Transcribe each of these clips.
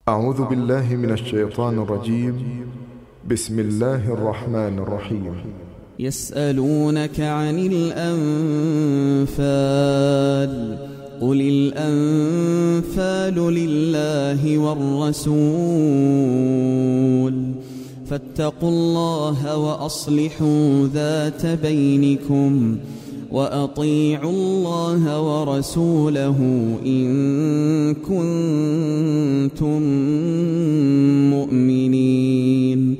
أعوذ بالله من الشيطان الرجيم. بسم الله الرحمن الرحيم. يسألونك عن الأنفال قل الأنفال لله والرسول فاتقوا الله وأصلحوا ذات بينكم وأطيعوا الله ورسوله إن كنتم مؤمنين.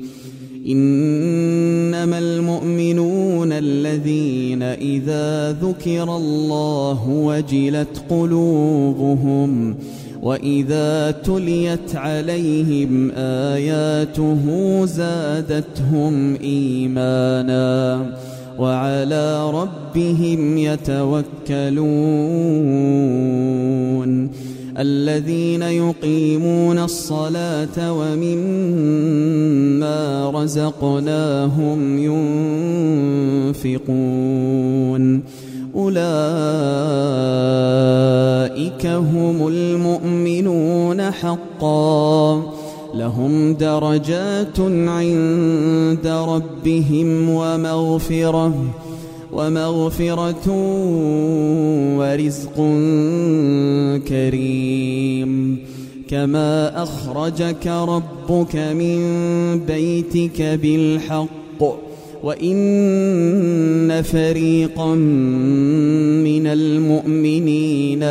إنما المؤمنون الذين إذا ذكر الله وجلت قلوبهم وإذا تليت عليهم آياته زادتهم إيمانا وعلى ربهم يتوكلون. الذين يقيمون الصلاة ومما رزقناهم ينفقون أولئك هم المؤمنون حقا لهم درجات عند ربهم ومغفرة ورزق كريم. كما أخرجك ربك من بيتك بالحق وإن فريقا من المؤمنين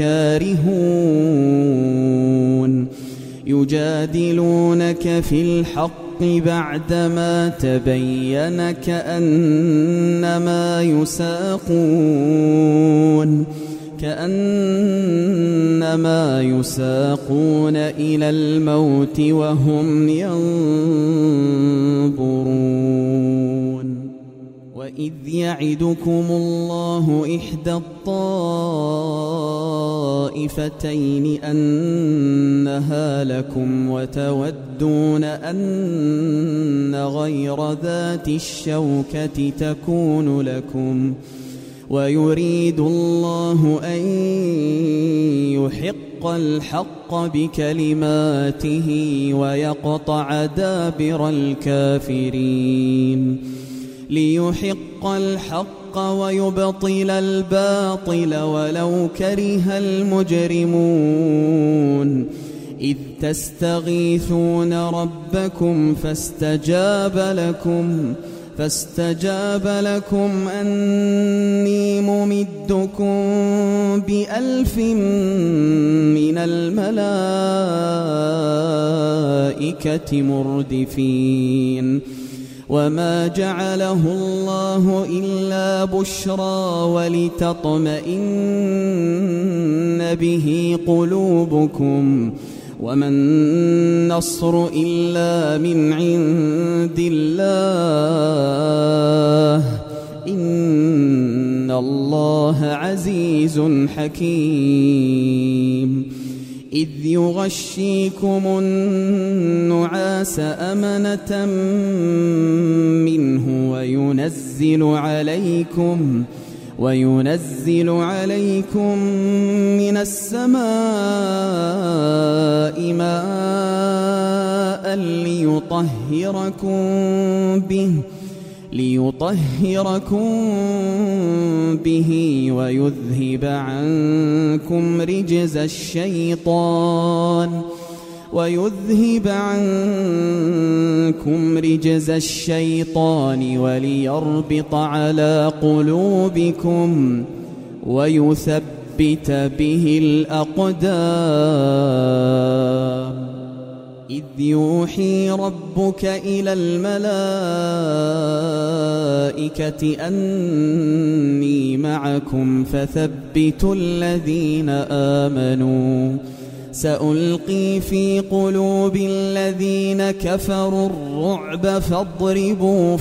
لكارهون يجادلونك في الحق بعدما تبين كأنما يساقون إلى الموت وهم ينظرون. وإذ يعدكم الله إحدى الطائفتين أنها لكم وتودون أن غير ذات الشوكة تكون لكم ويريد الله أن يحق الحق بكلماته ويقطع دابر الكافرين ليحق الحق ويبطل الباطل ولو كره المجرمون. إذ تستغيثون ربكم فاستجاب لكم أني ممدكم ب1000 من الملائكة مردفين. وما جعله الله إلا بشرى ولتطمئن به قلوبكم وما النصر إلا من عند الله إن الله عزيز حكيم. إذ يغشيكم النعاس أمنة منه وينزل عليكم من السماء ماء ليطهركم به ويذهب عنكم رجز الشيطان وليربط على قلوبكم ويثبت به الأقدام. إذ يوحي ربك إلى الملائكة أني معكم فثبتوا الذين آمنوا سألقي في قلوب الذين كفروا الرعب فاضربوا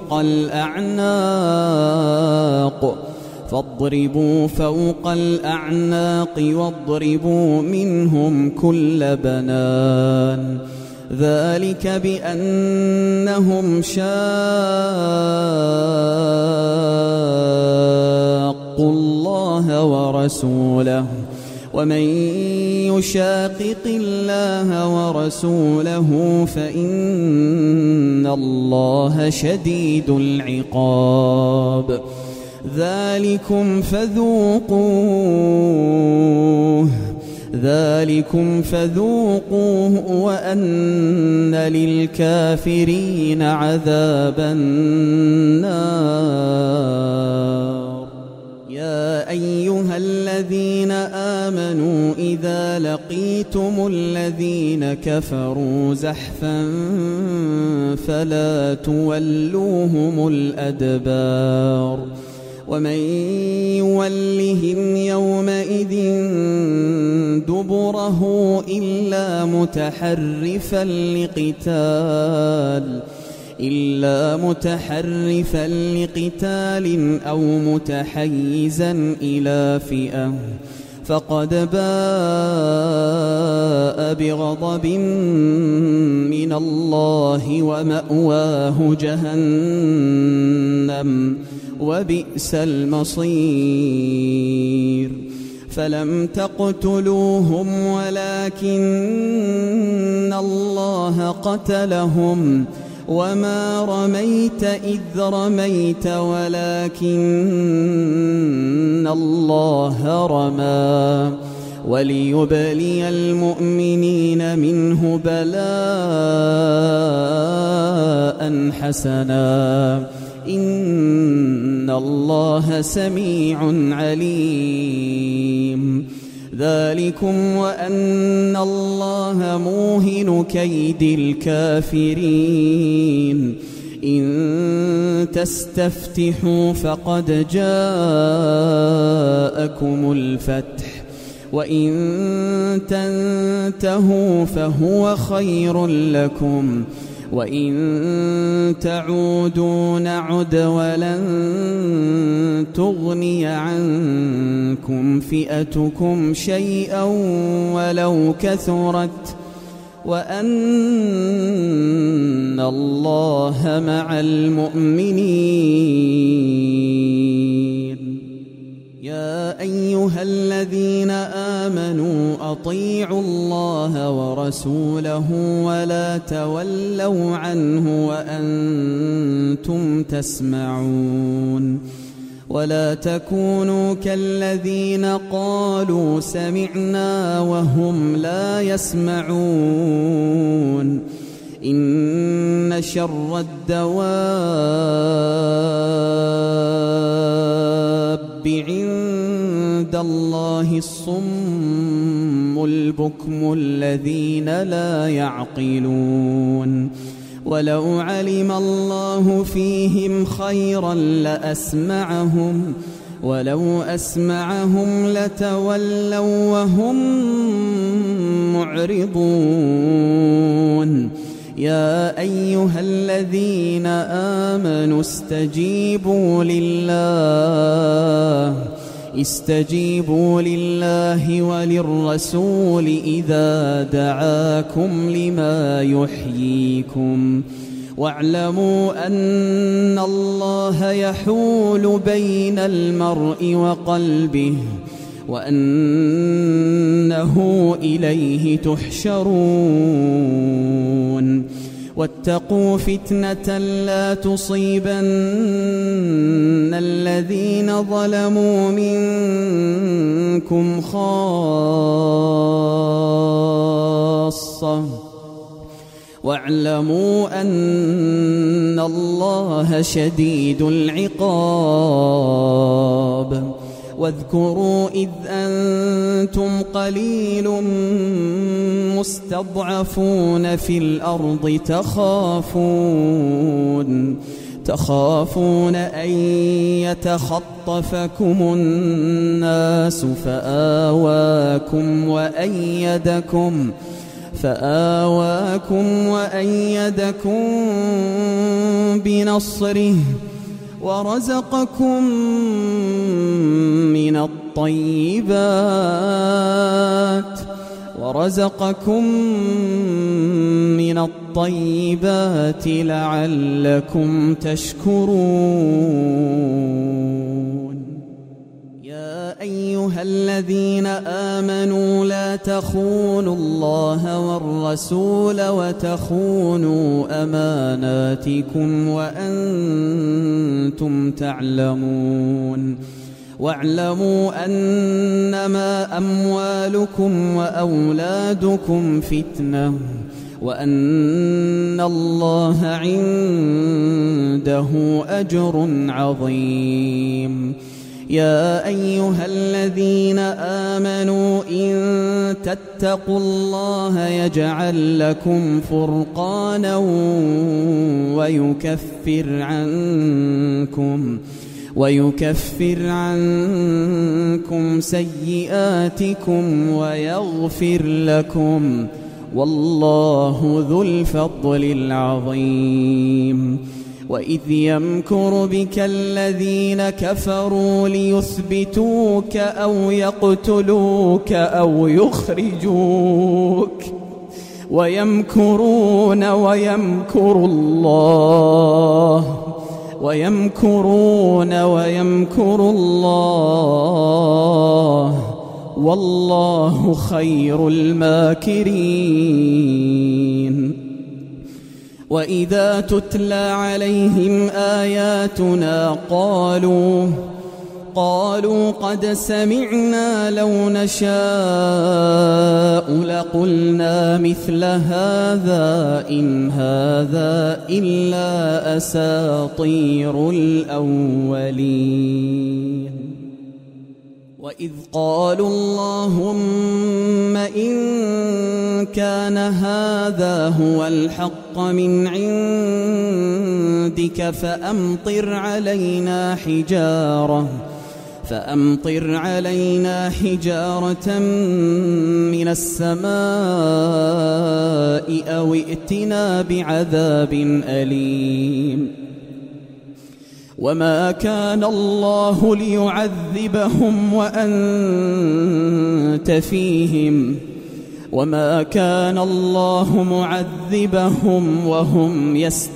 فوق الأعناق واضربوا منهم كل بنان. ذلك بأنهم شاقوا الله ورسوله ومن يشاقق الله ورسوله فإن الله شديد العقاب. ذلكم فذوقوه وأن للكافرين عذاب النار. يا أيها الذين آمنوا إذا لقيتم الذين كفروا زحفا فلا تولوهم الأدبار ومن يولهم يومئذ دبره إلا متحرفا لقتال أو متحيزا إلى فئة فقد باء بغضب من الله ومأواه جهنم وبئس المصير. فلم تقتلوهم ولكن الله قتلهم وما رميت إذ رميت ولكن الله رمى وليبلي المؤمنين منه بلاء حسنا إن الله سميع عليم. ذلكم وأن الله موهن كيد الكافرين. إن تستفتحوا فقد جاءكم الفتح وإن تنتهوا فهو خير لكم وإن تعودوا نعد ولن تغني عنكم فئتكم شيئا ولو كثرت وأن الله مع المؤمنين. يا أيها الذين آمنوا أطيعوا الله ورسوله ولا تولوا عنه وأنتم تسمعون. ولا تكونوا كالذين قالوا سمعنا وهم لا يسمعون. إن شر الدواب عند الله الصم البكم الذين لا يعقلون. ولو علم الله فيهم خيرا لأسمعهم ولو أسمعهم لتولوا وهم معرضون. يا أيها الذين آمنوا استجيبوا لله وللرسول إذا دعاكم لما يحييكم واعلموا أن الله يحول بين المرء وقلبه وأنه إليه تحشرون. واتقوا فتنة لا تصيبن الذين ظلموا منكم خاصة واعلموا أن الله شديد العقاب. واذكروا إذ أنتم قليل مستضعفون في الأرض تخافون أن يتخطفكم الناس فآواكم وأيدكم بنصره ورزقكم من الطيبات لعلكم تشكرون. يا أيها أيها الذين آمنوا لا تخونوا الله والرسول وتخونوا أماناتكم وأنتم تعلمون واعلموا أنما أموالكم وأولادكم فتنة وأن الله عنده أجر عظيم. يا أيها الذين آمنوا إن تتقوا الله يجعل لكم فرقانا ويكفر عنكم سيئاتكم ويغفر لكم والله ذو الفضل العظيم. وإذ يمكر بك الذين كفروا ليثبتوك أو يقتلوك أو يخرجوك ويمكرون ويمكر الله والله خير الماكرين. وإذا تتلى عليهم آياتنا قالوا قد سمعنا لو نشاء لقلنا مثل هذا إن هذا إلا أساطير الأولين. وإذ قالوا اللهم إن كان هذا هو الحق من عندك فأمطر علينا حجارة من السماء أو ائتنا بعذاب أليم. وما كان الله ليعذبهم وأنت فيهم وما كان الله معذبهم وهم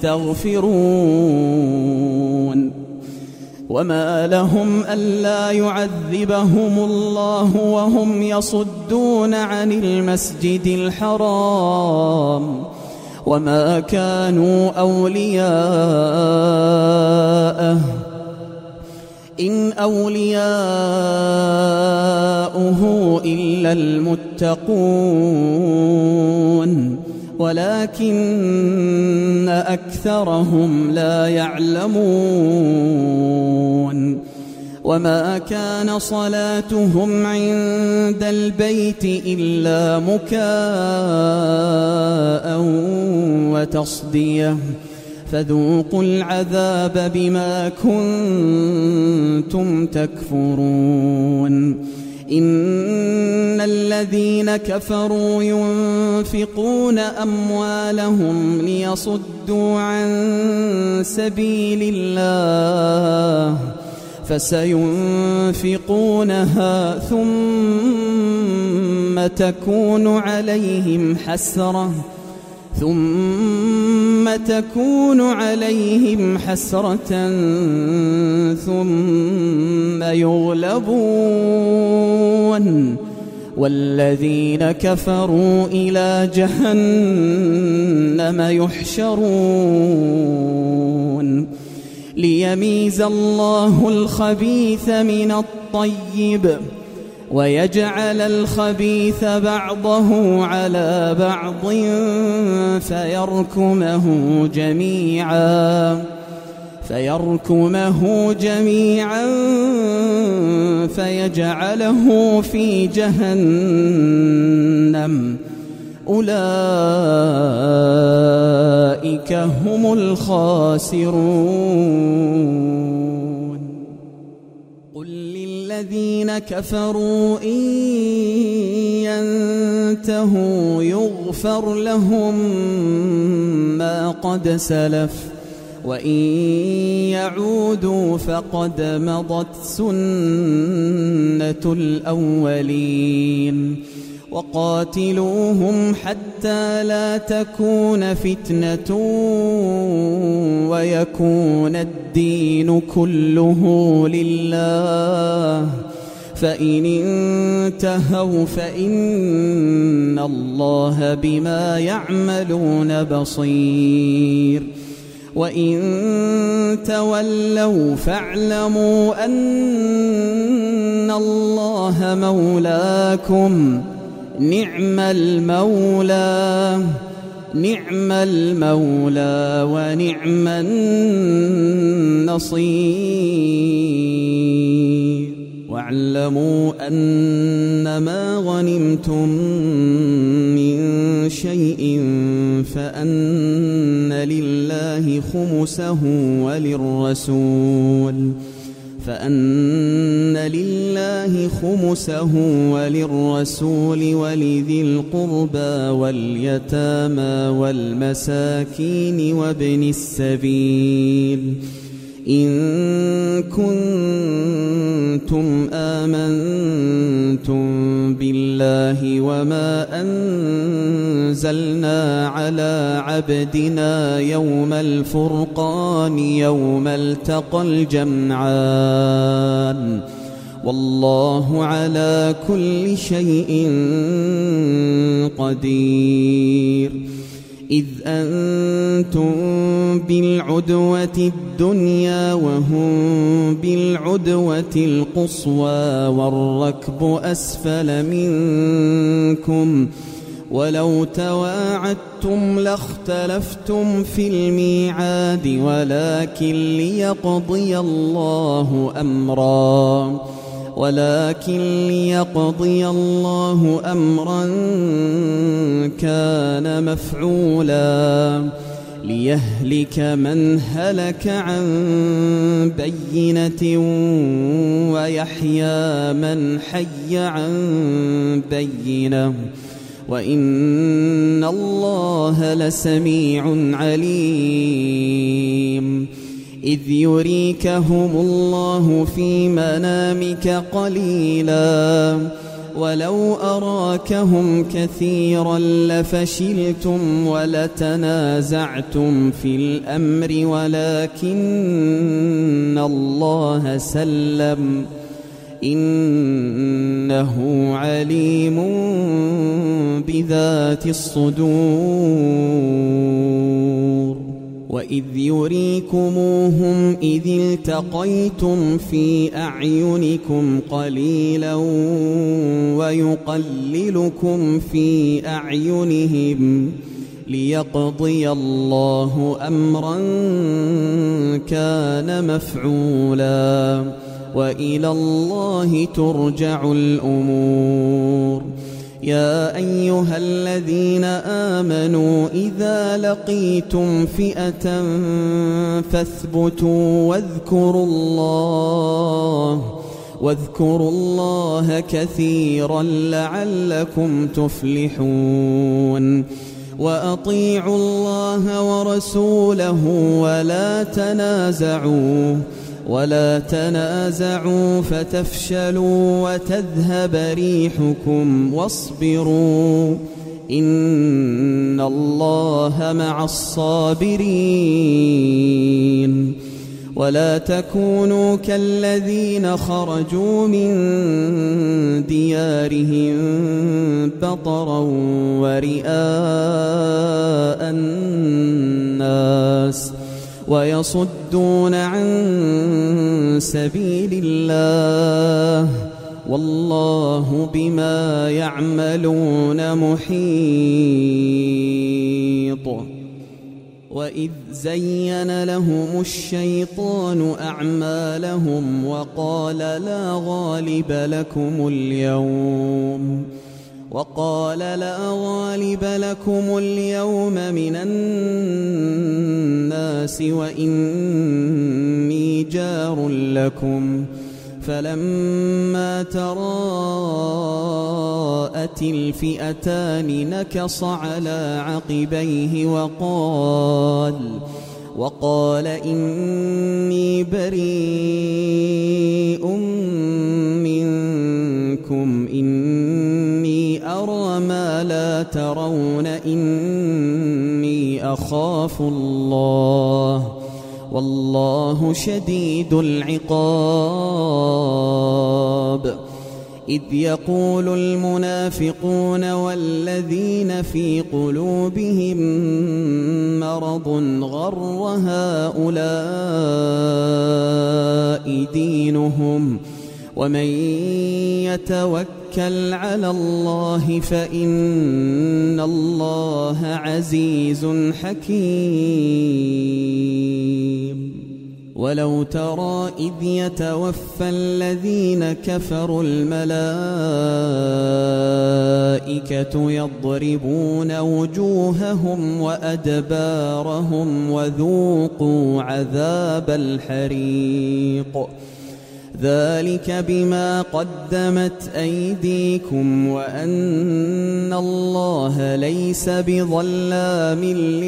يستغفرون. وما لهم ألا يعذبهم الله وهم يصدون عن المسجد الحرام وما كانوا أولياءه إن أولياؤه إلا المتقون ولكن أكثرهم لا يعلمون. وما كان صلاتهم عند البيت إلا مكاء وتصدية فذوقوا العذاب بما كنتم تكفرون. إن الذين كفروا ينفقون أموالهم ليصدوا عن سبيل الله فسينفقونها ثم تكون عليهم حسرة ثم يغلبون والذين كفروا إلى جهنم يحشرون. ليميز الله الخبيث من الطيب ويجعل الخبيث بعضه على بعض فيركمه جميعا فيجعله في جهنم أولئك هم الخاسرون. قل للذين كفروا إن ينتهوا يغفر لهم ما قد سلف وإن يعودوا فقد مضت سنة الأولين. وقاتلوهم حتى لا تكون فتنة ويكون الدين كله لله فإن انتهوا فإن الله بما يعملون بصير وإن تولوا فاعلموا أن الله مولاكم نعم المولى ونعم النصير واعلموا أنما غنمتم من شيء فأن لله خمسه وللرسول ولذي القربى واليتامى والمساكين وابن السبيل إن كنتم آمنتم بالله وما أنزلنا على عبدنا يوم الفرقان يوم التقى الجمعان والله على كل شيء قدير إذ أنتم بالعدوة الدنيا وهم بالعدوة القصوى والركب أسفل منكم ولو تواعدتم لاختلفتم في الميعاد ولكن ليقضي الله أمرا كان مفعولا ليهلك من هلك عن بينة ويحيى من حي عن بينة وإن الله لسميع عليم إذ يريكهم الله في منامك قليلا ولو أراكهم كثيرا لفشلتم ولتنازعتم في الأمر ولكن الله سلم إنه عليم بذات الصدور وإذ يريكموهم إذ التقيتم في أعينكم قليلا ويقللكم في أعينهم ليقضي الله أمرا كان مفعولا وإلى الله ترجع الأمور يا أيها الذين آمنوا إذا لقيتم فئة فاثبتوا واذكروا الله كثيرا لعلكم تفلحون وأطيعوا الله ورسوله ولا تنازعوا فتفشلوا وتذهب ريحكم واصبروا إن الله مع الصابرين ولا تكونوا كالذين خرجوا من ديارهم بطرا ورئاء الناس ويصدون عن سبيل الله والله بما يعملون محيط وإذ زين لهم الشيطان أعمالهم وقال لا غالب لكم اليوم من الناس وإني جار لكم فلما تراءت الفئتان نكص على عقبيه وقال إني بريء منكم إني أرى ما لا ترون إني أخاف الله والله شديد العقاب إذ يقول المنافقون والذين في قلوبهم مرض غر هؤلاء دينهم ومن يتوكل على الله فإن الله عزيز حكيم. ولو ترى إذ يتوفى الذين كفروا الملائكة يضربون وجوههم وأدبارهم وذوقوا عذاب الحريق ذلك بما قدمت أيديكم وأن الله ليس بظلام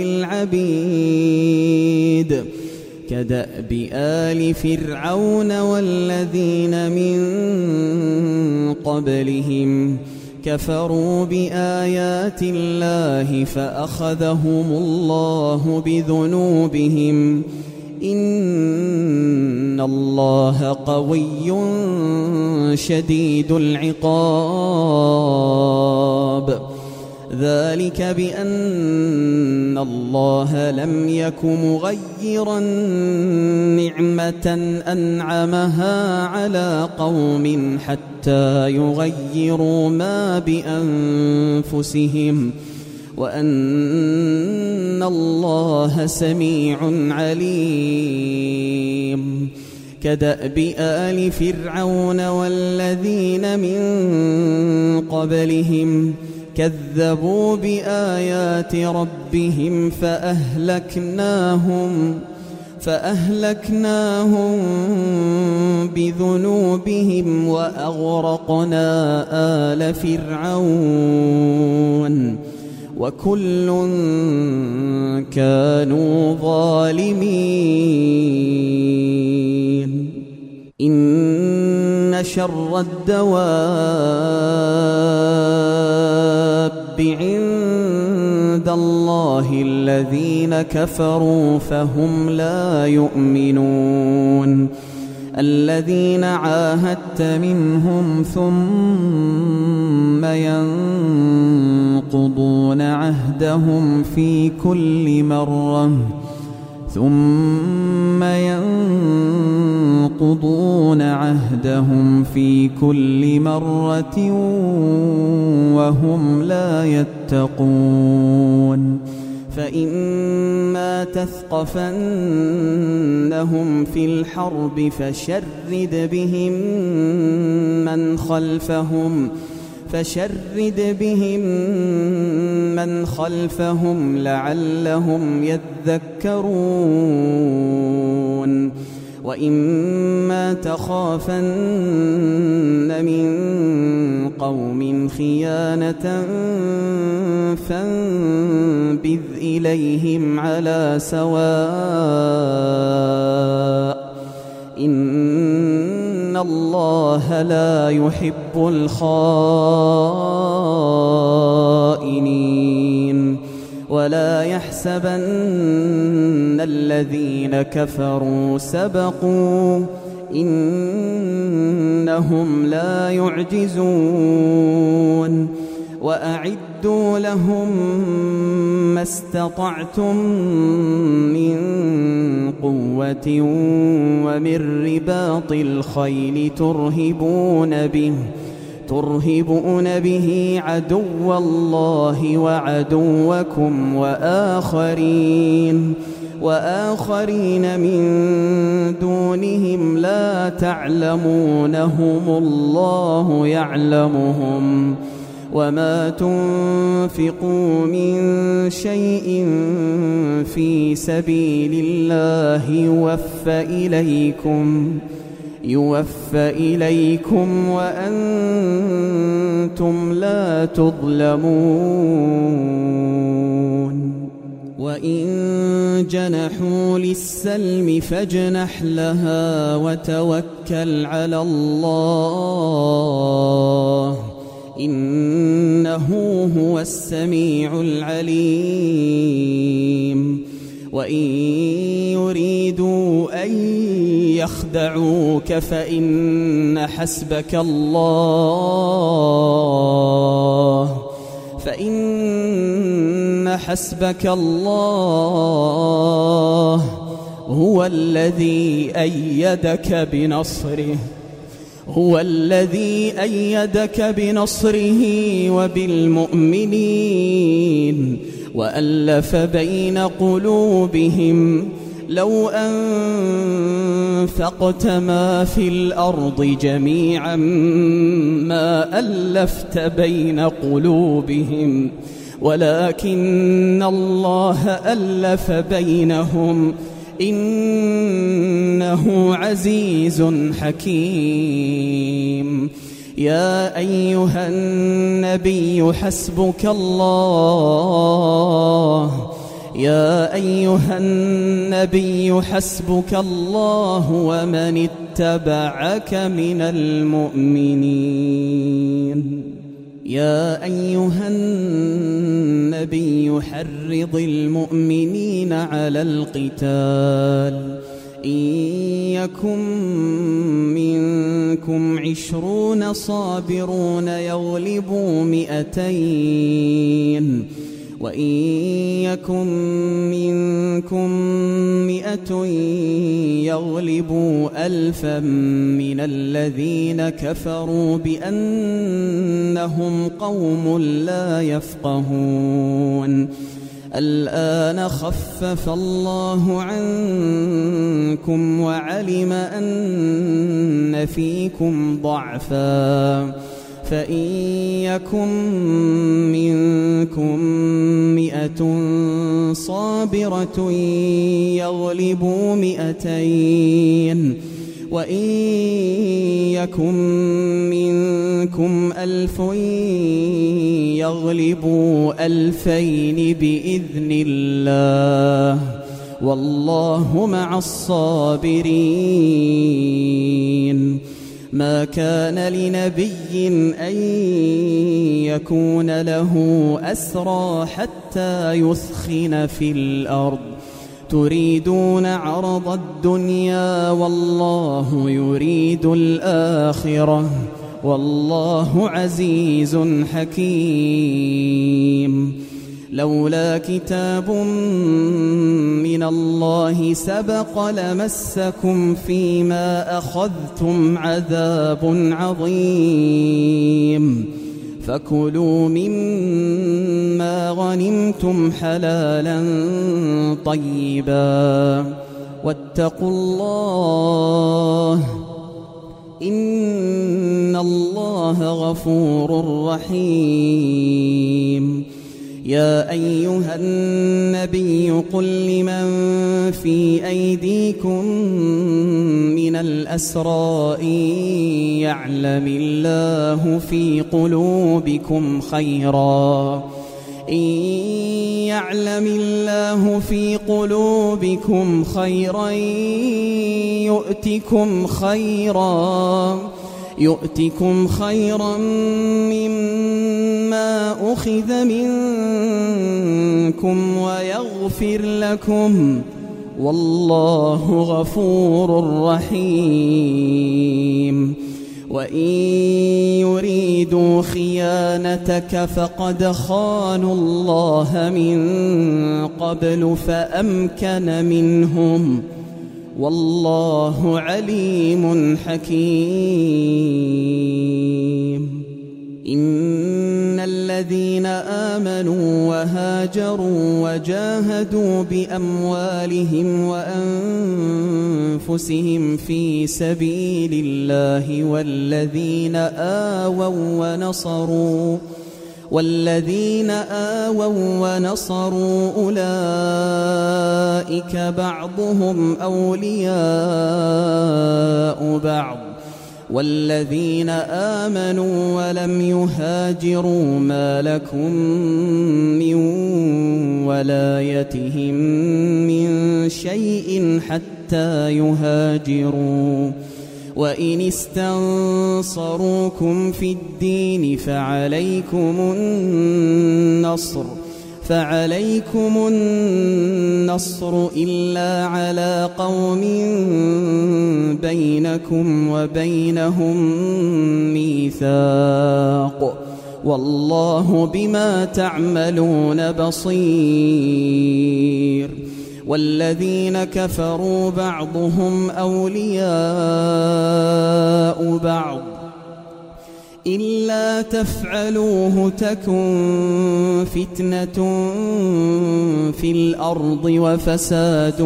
للعبيد. كدأب آل فرعون والذين من قبلهم كفروا بآيات الله فأخذهم الله بذنوبهم إن الله قوي شديد العقاب. ذلك بأن الله لم يك مغيرا نعمة أنعمها على قوم حتى يغيروا ما بأنفسهم وأن الله سميع عليم. كدأب آل فرعون والذين من قبلهم كذبوا بآيات ربهم فأهلكناهم بذنوبهم وأغرقنا آل فرعون وكل كانوا ظالمين. إن شر الدواب عند الله الذين كفروا فهم لا يؤمنون. الذين عاهدت منهم ثم ينقضون عهدهم في كل مرة وهم لا يتقون. فإما تثقفنهم في الحرب فشرد بهم من خلفهم لعلهم يذكرون. وإما تخافن من قوم خيانة فانبذ إليهم على سواء إن الله لا يحب الخائنين. ولا يحسبن الذين كفروا سبقوا إنهم لا يعجزون. وأعدوا لهم ما استطعتم من قوة ومن رباط الخيل ترهبون به عدو الله وعدوكم وآخرين من دونهم لا تعلمونهم الله يعلمهم. وما تنفقوا من شيء في سبيل الله يوفى إليكم وأنتم لا تظلمون. وإن جنحوا للسلم فاجنح لها وتوكل على الله إنه هو السميع العليم. وإن يريدوا أن يخدعوك فإن حسبك الله هو الذي أيدك بنصره وبالمؤمنين وألف بين قلوبهم لو أنفقت ما في الأرض جميعا ما ألفت بين قلوبهم ولكن الله ألف بينهم إنه عزيز حكيم. يا أيها النبي حسبك الله ومن اتبعك من المؤمنين. يا أيها النبي حرض المؤمنين على القتال إن يكن منكم 20 صابرون يغلبوا 200 وإن يكن منكم 100 يغلبوا 1000 من الذين كفروا بأنهم قوم لا يفقهون. الآن خفف الله عنكم وعلم أن فيكم ضعفا فإن يكن منكم 100 صابرة يغلبوا 200 وإن يكن منكم 1000 يغلبوا 2000 بإذن الله والله مع الصابرين. ما كان لنبي أن يكون له أسرى حتى يثخن في الأرض تريدون عرض الدنيا والله يريد الآخرة والله عزيز حكيم. لولا كتاب من الله سبق لمسكم فيما أخذتم عذاب عظيم فكلوا مما غنمتم حلالا طيبا واتقوا الله إن الله غفور رحيم. يا أيها النبي قل لمن في أيديكم من الأسرى إن يعلم الله في قلوبكم خيرا يؤتكم خيرا مما أخذ منكم ويغفر لكم والله غفور رحيم. وإن يريدوا خيانتك فقد خانوا الله من قبل فأمكن منهم والله عليم حكيم. إن الذين آمنوا وهاجروا وجاهدوا بأموالهم وأنفسهم في سبيل الله والذين آووا ونصروا أولئك بعضهم أولياء بعض والذين آمنوا ولم يهاجروا ما لكم من ولايتهم من شيء حتى يهاجروا وإن استنصروكم في الدين فعليكم النصر فعليكم النصر إلا على قوم بينكم وبينهم ميثاق والله بما تعملون بصير. والذين كفروا بعضهم أولياء بعض إلا تفعلوه تكن فتنة في الأرض وفساد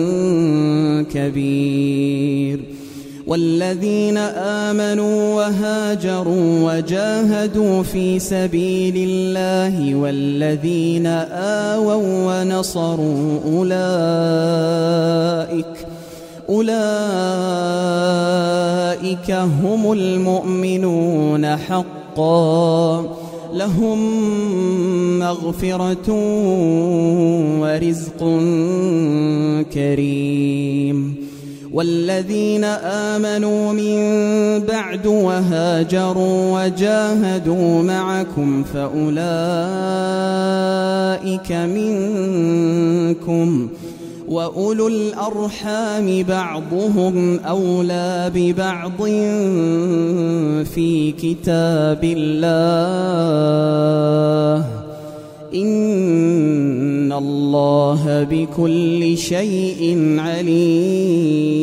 كبير. والذين آمنوا وهاجروا وجاهدوا في سبيل الله والذين آووا ونصروا أولئك هم المؤمنون حقا لهم مغفرة ورزق كريم. والذين آمنوا من بعد وهاجروا وجاهدوا معكم فأولئك منكم وأولو الأرحام بعضهم أولى ببعض في كتاب الله إن الله بكل شيء عليم.